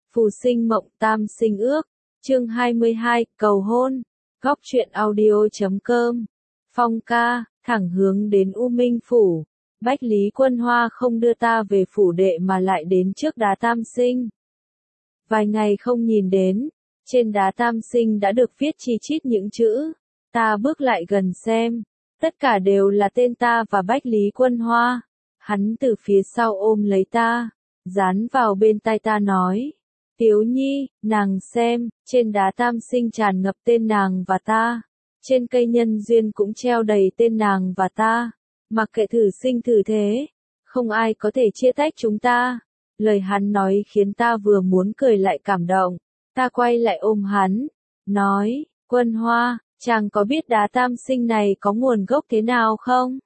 Phù sinh mộng tam sinh ước, chương 22, cầu hôn, góc truyện audio.com, Phong ca, thẳng hướng đến U Minh Phủ, Bách Lý Quân Hoa không đưa ta về phủ đệ mà lại đến trước đá tam sinh. Vài ngày không nhìn đến, trên đá tam sinh đã được viết chi chít những chữ, ta bước lại gần xem, tất cả đều là tên ta và Bách Lý Quân Hoa. Hắn từ phía sau ôm lấy ta, dán vào bên tai ta nói, Tiếu Nhi, nàng xem, trên đá tam sinh tràn ngập tên nàng và ta, trên cây nhân duyên cũng treo đầy tên nàng và ta, mặc kệ thử sinh thử thế, không ai có thể chia tách chúng ta. Lời hắn nói khiến ta vừa muốn cười lại cảm động, ta quay lại ôm hắn, nói, Quân Hoa, chàng có biết đá tam sinh này có nguồn gốc thế nào không?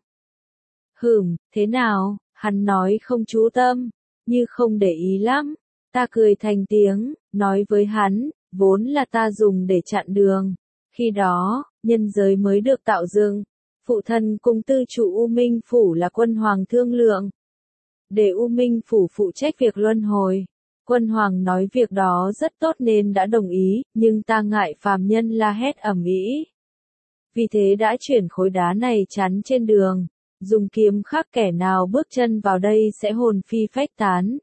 Thế nào? Hắn nói không chú tâm, như không để ý lắm. Ta cười thành tiếng, nói với hắn, vốn là ta dùng để chặn đường. Khi đó, nhân giới mới được tạo dựng. Phụ thân cùng tư trụ U Minh Phủ là Quân Hoàng thương lượng. Để U Minh Phủ phụ trách việc luân hồi. Quân Hoàng nói việc đó rất tốt nên đã đồng ý, nhưng ta ngại phàm nhân la hét ầm ĩ. Vì thế đã chuyển khối đá này chắn trên đường. Dùng kiếm khắc kẻ nào bước chân vào đây sẽ hồn phi phách tán.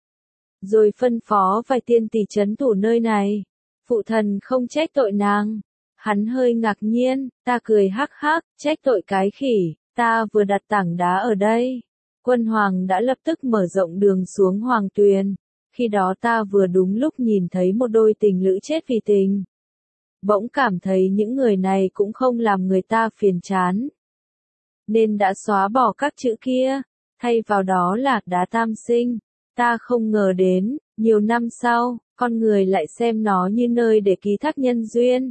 Rồi phân phó vài tiên tỷ trấn thủ nơi này. Phụ thần không trách tội nàng. Hắn hơi ngạc nhiên, ta cười hắc hắc, trách tội cái khỉ, ta vừa đặt tảng đá ở đây. Quân Hoàng đã lập tức mở rộng đường xuống Hoàng Tuyền. Khi đó ta vừa đúng lúc nhìn thấy một đôi tình lữ chết vì tình. Bỗng cảm thấy những người này cũng không làm người ta phiền chán. Nên đã xóa bỏ các chữ kia, thay vào đó là đá tam sinh. Ta không ngờ đến, nhiều năm sau, con người lại xem nó như nơi để ký thác nhân duyên.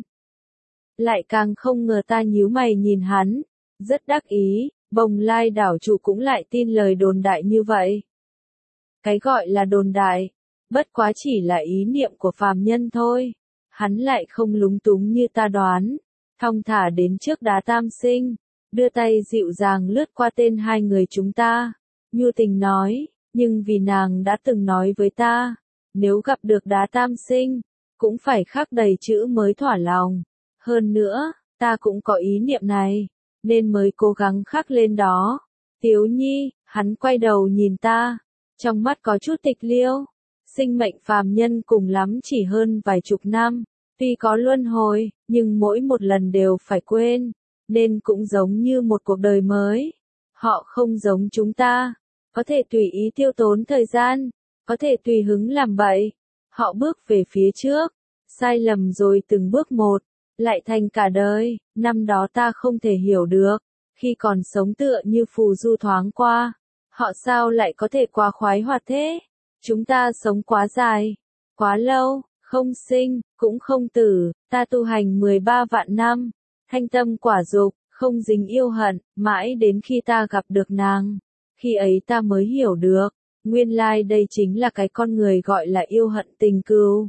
Lại càng không ngờ ta nhíu mày nhìn hắn, rất đắc ý, Bồng Lai đảo chủ cũng lại tin lời đồn đại như vậy. Cái gọi là đồn đại, bất quá chỉ là ý niệm của phàm nhân thôi. Hắn lại không lúng túng như ta đoán, thong thả đến trước đá tam sinh. Đưa tay dịu dàng lướt qua tên hai người chúng ta. Nhu tình nói, nhưng vì nàng đã từng nói với ta, nếu gặp được đá tam sinh, cũng phải khắc đầy chữ mới thỏa lòng. Hơn nữa, ta cũng có ý niệm này, nên mới cố gắng khắc lên đó. Tiếu Nhi, hắn quay đầu nhìn ta, trong mắt có chút tịch liêu. Sinh mệnh phàm nhân cùng lắm chỉ hơn vài chục năm, tuy có luân hồi, nhưng mỗi một lần đều phải quên. Nên cũng giống như một cuộc đời mới. Họ không giống chúng ta, có thể tùy ý tiêu tốn thời gian, có thể tùy hứng làm bậy. Họ bước về phía trước, sai lầm rồi từng bước một, lại thành cả đời. Năm đó ta không thể hiểu được, khi còn sống tựa như phù du thoáng qua, họ sao lại có thể quá khoái hoạt thế? Chúng ta sống quá dài, quá lâu, không sinh, cũng không tử, ta tu hành 13 vạn năm. Thanh tâm quả dục, không dính yêu hận, mãi đến khi ta gặp được nàng. Khi ấy ta mới hiểu được, nguyên lai đây chính là cái con người gọi là yêu hận tình cừu.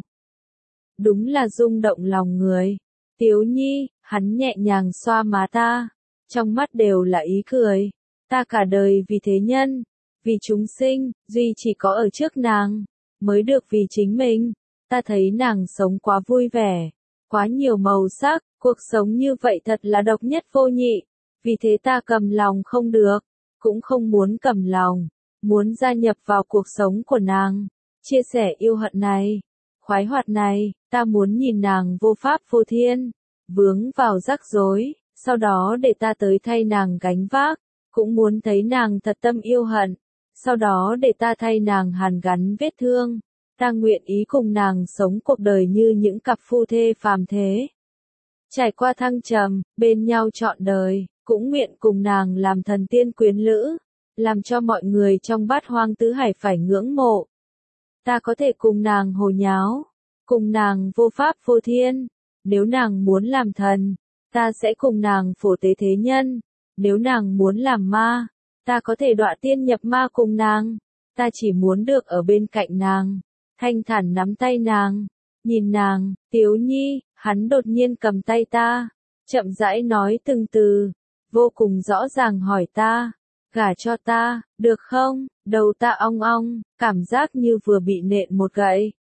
Đúng là rung động lòng người. Tiếu Nhi, hắn nhẹ nhàng xoa má ta, trong mắt đều là ý cười. Ta cả đời vì thế nhân, vì chúng sinh, duy chỉ có ở trước nàng, mới được vì chính mình. Ta thấy nàng sống quá vui vẻ, quá nhiều màu sắc. Cuộc sống như vậy thật là độc nhất vô nhị, vì thế ta cầm lòng không được, cũng không muốn cầm lòng, muốn gia nhập vào cuộc sống của nàng, chia sẻ yêu hận này, khoái hoạt này. Ta muốn nhìn nàng vô pháp vô thiên, vướng vào rắc rối, sau đó để ta tới thay nàng gánh vác, cũng muốn thấy nàng thật tâm yêu hận, sau đó để ta thay nàng hàn gắn vết thương. Ta nguyện ý cùng nàng sống cuộc đời như những cặp phu thê phàm thế. Trải qua thăng trầm, bên nhau trọn đời, cũng nguyện cùng nàng làm thần tiên quyến lữ, làm cho mọi người trong bát hoang tứ hải phải ngưỡng mộ. Ta có thể cùng nàng hồ nháo, cùng nàng vô pháp vô thiên. Nếu nàng muốn làm thần, ta sẽ cùng nàng phổ tế thế nhân. Nếu nàng muốn làm ma, ta có thể đọa tiên nhập ma cùng nàng. Ta chỉ muốn được ở bên cạnh nàng, thanh thản nắm tay nàng, nhìn nàng. Tiếu Nhi, hắn đột nhiên cầm tay ta, chậm rãi nói từng từ, vô cùng rõ ràng hỏi ta, gả cho ta, được không? Đầu ta ong ong, cảm giác như vừa bị nện một gậy.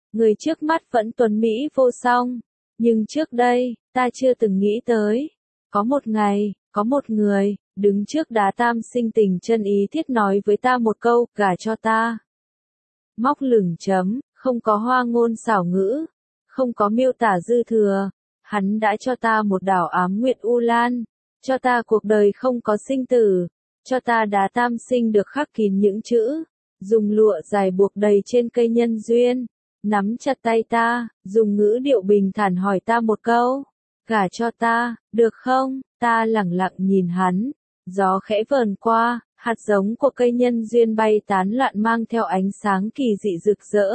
Người trước mắt vẫn tuấn mỹ vô song. Nhưng trước đây, ta chưa từng nghĩ tới. Có một ngày, có một người, đứng trước đá tam sinh tình chân ý thiết nói với ta một câu, gả cho ta. Móc lửng chấm, không có hoa ngôn xảo ngữ, không có miêu tả dư thừa. Hắn đã cho ta một đảo ám nguyệt u lan, cho ta cuộc đời không có sinh tử, cho ta đá tam sinh được khắc kín những chữ, dùng lụa dài buộc đầy trên cây nhân duyên, nắm chặt tay ta, dùng ngữ điệu bình thản hỏi ta một câu, gả cho ta, được không? Ta lẳng lặng nhìn hắn, gió khẽ vờn qua, hạt giống của cây nhân duyên bay tán loạn mang theo ánh sáng kỳ dị rực rỡ.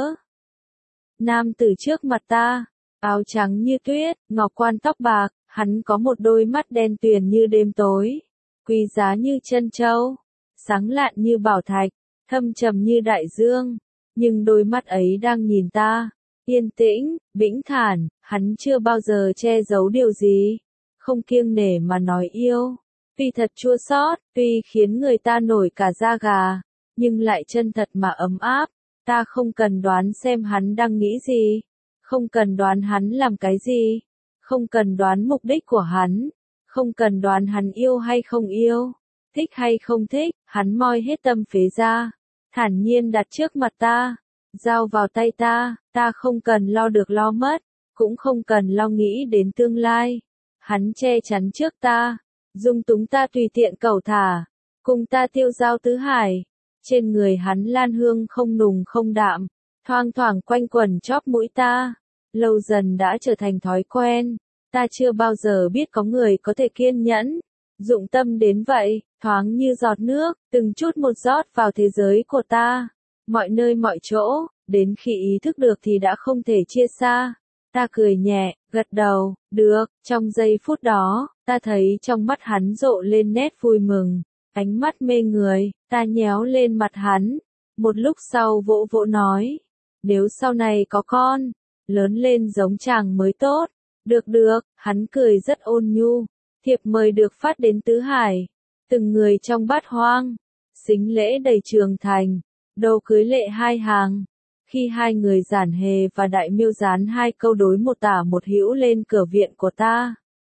Nam tử trước mặt ta, áo trắng như tuyết, ngọc quan tóc bạc, hắn có một đôi mắt đen tuyền như đêm tối, quý giá như trân châu, sáng lạn như bảo thạch, thâm trầm như đại dương, nhưng đôi mắt ấy đang nhìn ta, yên tĩnh, bĩnh thản, hắn chưa bao giờ che giấu điều gì, không kiêng nể mà nói yêu, tuy thật chua xót, tuy khiến người ta nổi cả da gà, nhưng lại chân thật mà ấm áp, ta không cần đoán xem hắn đang nghĩ gì, không cần đoán hắn làm cái gì, không cần đoán mục đích của hắn, không cần đoán hắn yêu hay không yêu, thích hay không thích, hắn moi hết tâm phế ra, thản nhiên đặt trước mặt ta, giao vào tay ta, ta không cần lo được lo mất, cũng không cần lo nghĩ đến tương lai. Hắn che chắn trước ta, dung túng ta tùy tiện cẩu thả, cùng ta tiêu giao tứ hải. Trên người hắn lan hương không nùng không đạm, thoang thoảng quanh quẩn chóp mũi ta, lâu dần đã trở thành thói quen. Ta chưa bao giờ biết có người có thể kiên nhẫn, dụng tâm đến vậy, thoáng như giọt nước, từng chút một rót vào thế giới của ta, mọi nơi mọi chỗ, đến khi ý thức được thì đã không thể chia xa. Ta cười nhẹ, gật đầu, được, trong giây phút đó, ta thấy trong mắt hắn rộ lên nét vui mừng, ánh mắt mê người, ta nhéo lên mặt hắn, một lúc sau vỗ vỗ nói, nếu sau này có con, lớn lên giống chàng mới tốt, được, hắn cười rất ôn nhu, thiệp mời được phát đến tứ hải, từng người trong bát hoang, sính lễ đầy trường thành, đồ cưới lệ hai hàng. Khi hai người Giản Hề và Đại Miêu dán hai câu đối một tả một hữu lên cửa viện của ta.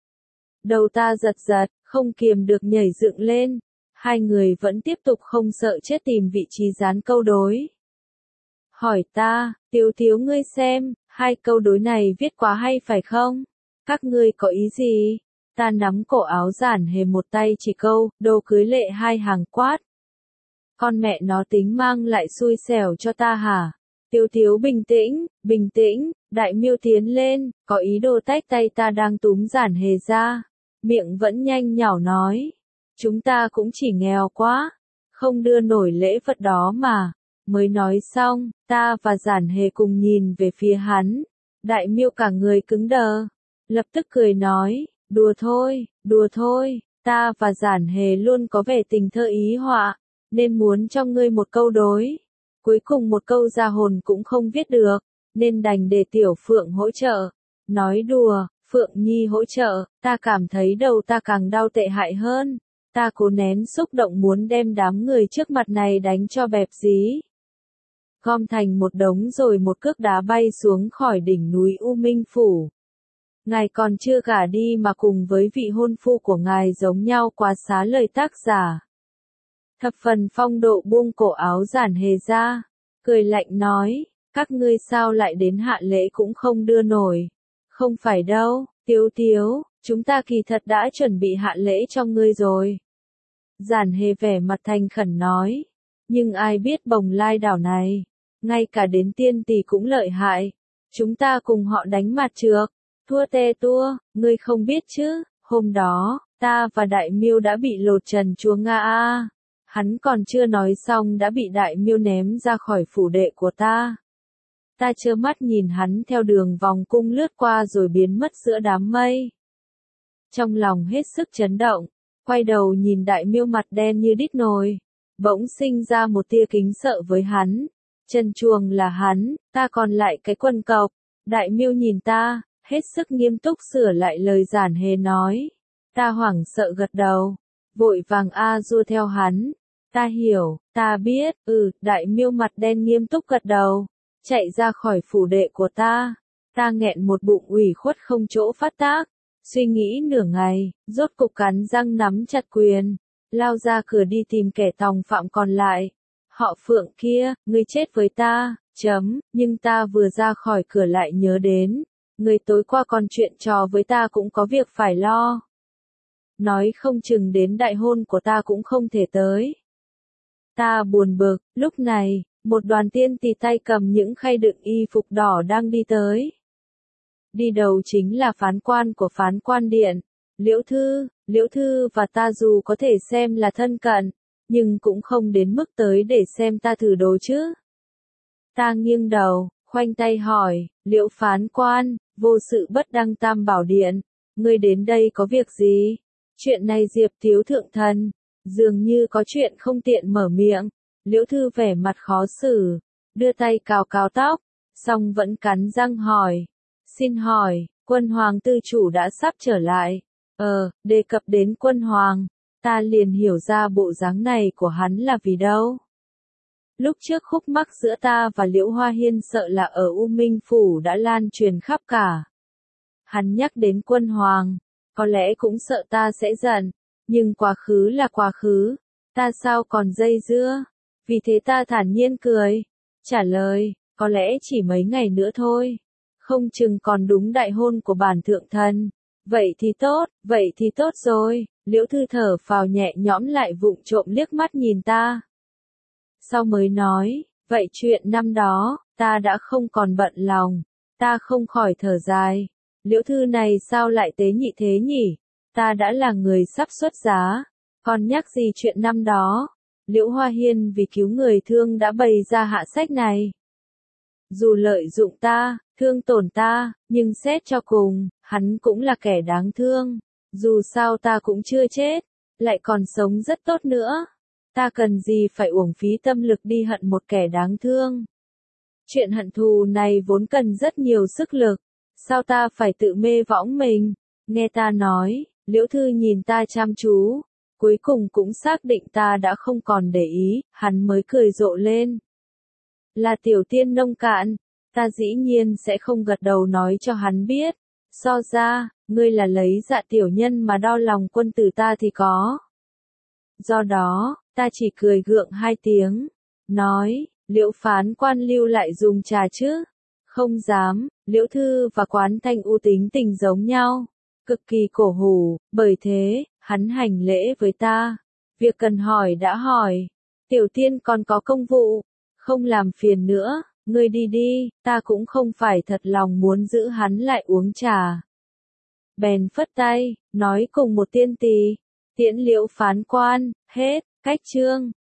Đầu ta giật giật, không kiềm được nhảy dựng lên, hai người vẫn tiếp tục không sợ chết tìm vị trí dán câu đối. Hỏi ta, Tiếu ngươi xem, hai câu đối này viết quá hay phải không? Các ngươi có ý gì? Ta nắm cổ áo Giản Hề một tay chỉ câu, đồ cưới lệ hai hàng quát. Con mẹ nó tính mang lại xui xẻo cho ta hả? Tiếu bình tĩnh, Đại Miêu tiến lên, có ý đồ tách tay ta đang túm Giản Hề ra, miệng vẫn nhanh nhảu nói, chúng ta cũng chỉ nghèo quá, không đưa nổi lễ vật đó mà. Mới nói xong, ta và Giản Hề cùng nhìn về phía hắn, Đại Miêu cả người cứng đờ, lập tức cười nói, đùa thôi, ta và Giản Hề luôn có vẻ tình thơ ý họa, nên muốn cho ngươi một câu đối. Cuối cùng một câu ra hồn cũng không viết được, nên đành để Tiểu Phượng hỗ trợ. Nói đùa, Phượng Nhi hỗ trợ, ta cảm thấy đầu ta càng đau tệ hại hơn. Ta cố nén xúc động muốn đem đám người trước mặt này đánh cho bẹp dí. Gom thành một đống rồi một cước đá bay xuống khỏi đỉnh núi U Minh Phủ. Ngài còn chưa gả đi mà cùng với vị hôn phu của ngài giống nhau quá xá lời tác giả. Thập phần phong độ buông cổ áo Giản Hề ra, cười lạnh nói, các ngươi sao lại đến hạ lễ cũng không đưa nổi. Không phải đâu, Tiếu, chúng ta kỳ thật đã chuẩn bị hạ lễ cho ngươi rồi. Giản Hề vẻ mặt thành khẩn nói, nhưng ai biết Bồng Lai đảo này, ngay cả đến tiên tỷ cũng lợi hại. Chúng ta cùng họ đánh mặt trược, thua tê tua, ngươi không biết chứ, hôm đó, ta và Đại Miêu đã bị lột trần chúa Nga a. Hắn còn chưa nói xong đã bị Đại Miêu ném ra khỏi phủ đệ của ta. Ta trơ mắt nhìn hắn theo đường vòng cung lướt qua rồi biến mất giữa đám mây. Trong lòng hết sức chấn động, quay đầu nhìn Đại Miêu mặt đen như đít nồi, bỗng sinh ra một tia kính sợ với hắn. Trần chuồng là hắn, ta còn lại cái quần cộc. Đại Miêu nhìn ta, hết sức nghiêm túc sửa lại lời Giản Hề nói. Ta hoảng sợ gật đầu, vội vàng dua theo hắn. Ta hiểu, ta biết, Đại Miêu mặt đen nghiêm túc gật đầu. chạy ra khỏi phủ đệ của ta. Ta nghẹn một bụng ủy khuất không chỗ phát tác, suy nghĩ nửa ngày, rốt cục cắn răng nắm chặt quyền, lao ra cửa đi tìm kẻ tòng phạm còn lại. Họ Phượng kia, ngươi chết với ta, nhưng ta vừa ra khỏi cửa lại nhớ đến, ngươi tối qua còn chuyện trò với ta cũng có việc phải lo. Nói không chừng đến đại hôn của ta cũng không thể tới. Ta buồn bực, lúc này, một đoàn tiên tỳ tay cầm những khay đựng y phục đỏ đang đi tới. Đi đầu chính là phán quan của phán quan điện, Liễu Thư và ta dù có thể xem là thân cận, nhưng cũng không đến mức tới để xem ta thử đồ chứ. Ta nghiêng đầu, khoanh tay hỏi, Liễu phán quan, vô sự bất đăng tam bảo điện, ngươi đến đây có việc gì? Chuyện này Diệp thiếu thượng thần, dường như có chuyện không tiện mở miệng. Liễu Thư vẻ mặt khó xử, đưa tay cào cào tóc, song vẫn cắn răng hỏi. Xin hỏi, quân hoàng tư chủ đã sắp trở lại. Đề cập đến quân hoàng, ta liền hiểu ra bộ dáng này của hắn là vì đâu. Lúc trước khúc mắc giữa ta và Liễu Hoa Hiên sợ là ở U Minh Phủ đã lan truyền khắp cả. Hắn nhắc đến quân hoàng, có lẽ cũng sợ ta sẽ giận, nhưng quá khứ là quá khứ, ta sao còn dây dưa, vì thế ta thản nhiên cười, trả lời, có lẽ chỉ mấy ngày nữa thôi, không chừng còn đúng đại hôn của bản thượng thần, vậy thì tốt rồi, Liễu Thư thở phào nhẹ nhõm lại vụng trộm liếc mắt nhìn ta. Sau mới nói, vậy chuyện năm đó, ta đã không còn bận lòng, ta không khỏi thở dài. Liễu Thư này sao lại tế nhị thế nhỉ? Ta đã là người sắp xuất giá, còn nhắc gì chuyện năm đó? Liễu Hoa Hiên vì cứu người thương đã bày ra hạ sách này. Dù lợi dụng ta, thương tổn ta, nhưng xét cho cùng, hắn cũng là kẻ đáng thương. Dù sao ta cũng chưa chết, lại còn sống rất tốt nữa. Ta cần gì phải uổng phí tâm lực đi hận một kẻ đáng thương? Chuyện hận thù này vốn cần rất nhiều sức lực. Sao ta phải tự mê võng mình? Nghe ta nói, Liễu Thư nhìn ta chăm chú, cuối cùng cũng xác định ta đã không còn để ý, hắn mới cười rộ lên. Là tiểu tiên nông cạn, ta dĩ nhiên sẽ không gật đầu nói cho hắn biết. So ra, ngươi là lấy dạ tiểu nhân mà đo lòng quân tử ta thì có. Do đó, ta chỉ cười gượng hai tiếng, nói, Liễu phán quan lưu lại dùng trà chứ? Không dám, Liễu Thư và Quán Thanh U tính tình giống nhau, cực kỳ cổ hủ, bởi thế, hắn hành lễ với ta. Việc cần hỏi đã hỏi, tiểu tiên còn có công vụ, không làm phiền nữa, ngươi đi đi, ta cũng không phải thật lòng muốn giữ hắn lại uống trà. Bèn phất tay, nói cùng một tiên tỳ, tiễn Liễu phán quan, hết, cách chương.